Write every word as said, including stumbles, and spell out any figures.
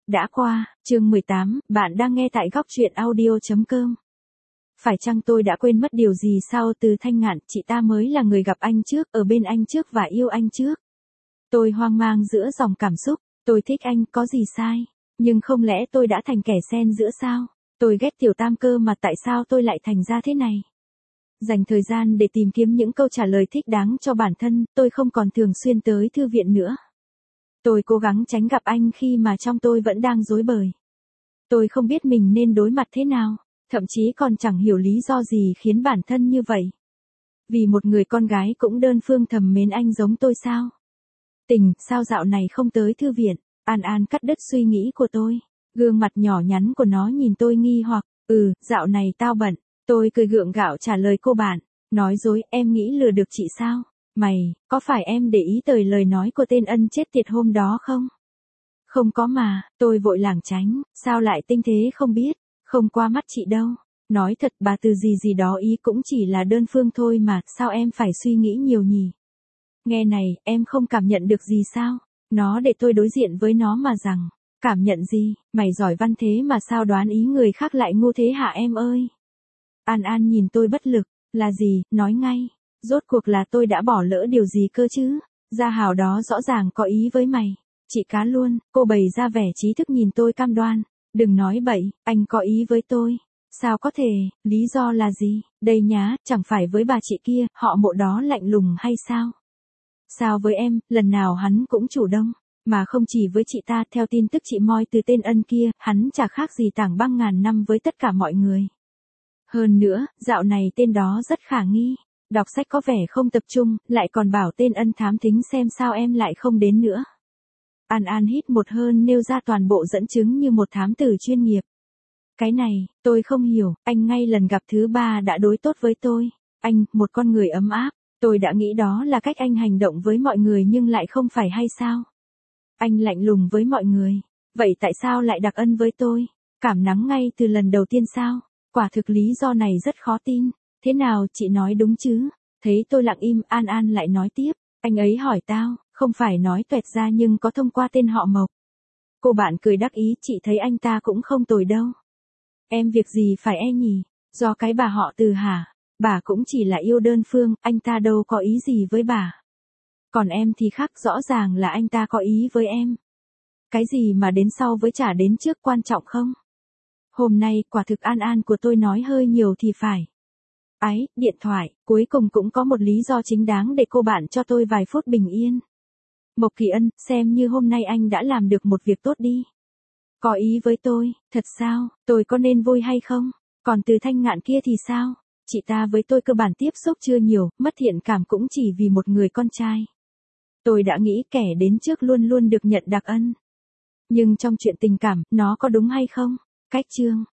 Đã qua, chương mười tám, bạn đang nghe tại góc truyện audio chấm com. Phải chăng tôi đã quên mất điều gì sao? Từ Thanh Ngạn, chị ta mới là người gặp anh trước, ở bên anh trước và yêu anh trước. Tôi hoang mang giữa dòng cảm xúc, tôi thích anh, có gì sai? Nhưng không lẽ tôi đã thành kẻ xen giữa sao? Tôi ghét Tiểu Tam cơ mà tại sao tôi lại thành ra thế này? Dành thời gian để tìm kiếm những câu trả lời thích đáng cho bản thân, tôi không còn thường xuyên tới thư viện nữa. Tôi cố gắng tránh gặp anh khi mà trong tôi vẫn đang rối bời. Tôi không biết mình nên đối mặt thế nào, thậm chí còn chẳng hiểu lý do gì khiến bản thân như vậy. Vì một người con gái cũng đơn phương thầm mến anh giống tôi sao? Tình, sao dạo này không tới thư viện? An An cắt đứt suy nghĩ của tôi. Gương mặt nhỏ nhắn của nó nhìn tôi nghi hoặc, ừ, dạo này tao bận. Tôi cười gượng gạo trả lời cô bạn. Nói dối, em nghĩ lừa được chị sao? Mày, có phải em để ý tới lời nói của tên ân chết tiệt hôm đó không? Không có mà, tôi vội lảng tránh, sao lại tinh thế không biết, không qua mắt chị đâu. Nói thật bà từ gì gì đó ý cũng chỉ là đơn phương thôi mà, sao em phải suy nghĩ nhiều nhỉ? Nghe này, em không cảm nhận được gì sao? Nó để tôi đối diện với nó mà rằng, cảm nhận gì, mày giỏi văn thế mà sao đoán ý người khác lại ngu thế hả em ơi? An An nhìn tôi bất lực, là gì, nói ngay. Rốt cuộc là tôi đã bỏ lỡ điều gì cơ chứ? Gia Hào đó rõ ràng có ý với mày. Chị cá luôn, cô bày ra vẻ trí thức nhìn tôi cam đoan. Đừng nói bậy, anh có ý với tôi. Sao có thể, lý do là gì? Đây nhá, chẳng phải với bà chị kia, họ Mộ đó lạnh lùng hay sao? Sao với em, lần nào hắn cũng chủ động, mà không chỉ với chị ta, theo tin tức chị moi từ tên ân kia, hắn chả khác gì Tảng Băng ngàn năm với tất cả mọi người. Hơn nữa, dạo này tên đó rất khả nghi. Đọc sách có vẻ không tập trung, lại còn bảo tên ân thám thính xem sao em lại không đến nữa. An An hít một hơi nêu ra toàn bộ dẫn chứng như một thám tử chuyên nghiệp. Cái này, tôi không hiểu, anh ngay lần gặp thứ ba đã đối tốt với tôi. Anh, một con người ấm áp, tôi đã nghĩ đó là cách anh hành động với mọi người nhưng lại không phải hay sao? Anh lạnh lùng với mọi người, vậy tại sao lại đặc ân với tôi? Cảm nắng ngay từ lần đầu tiên sao? Quả thực lý do này rất khó tin. Thế nào, chị nói đúng chứ? Thấy tôi lặng im, An An lại nói tiếp. Anh ấy hỏi tao, không phải nói tuẹt ra nhưng có thông qua tên họ Mộc. Cô bạn cười đắc ý, chị thấy anh ta cũng không tồi đâu. Em việc gì phải e nhỉ? Do cái bà họ Từ hả? Bà cũng chỉ là yêu đơn phương, anh ta đâu có ý gì với bà. Còn em thì khác, rõ ràng là anh ta có ý với em. Cái gì mà đến sau với chả đến trước quan trọng không? Hôm nay, quả thực An An của tôi nói hơi nhiều thì phải. Ái, điện thoại, cuối cùng cũng có một lý do chính đáng để cô bạn cho tôi vài phút bình yên. Mộc Kỳ Ân, xem như hôm nay anh đã làm được một việc tốt đi. Có ý với tôi, thật sao, tôi có nên vui hay không? Còn Từ Thanh Ngạn kia thì sao? Chị ta với tôi cơ bản tiếp xúc chưa nhiều, mất thiện cảm cũng chỉ vì một người con trai. Tôi đã nghĩ kẻ đến trước luôn luôn được nhận đặc ân. Nhưng trong chuyện tình cảm, nó có đúng hay không? Cách chương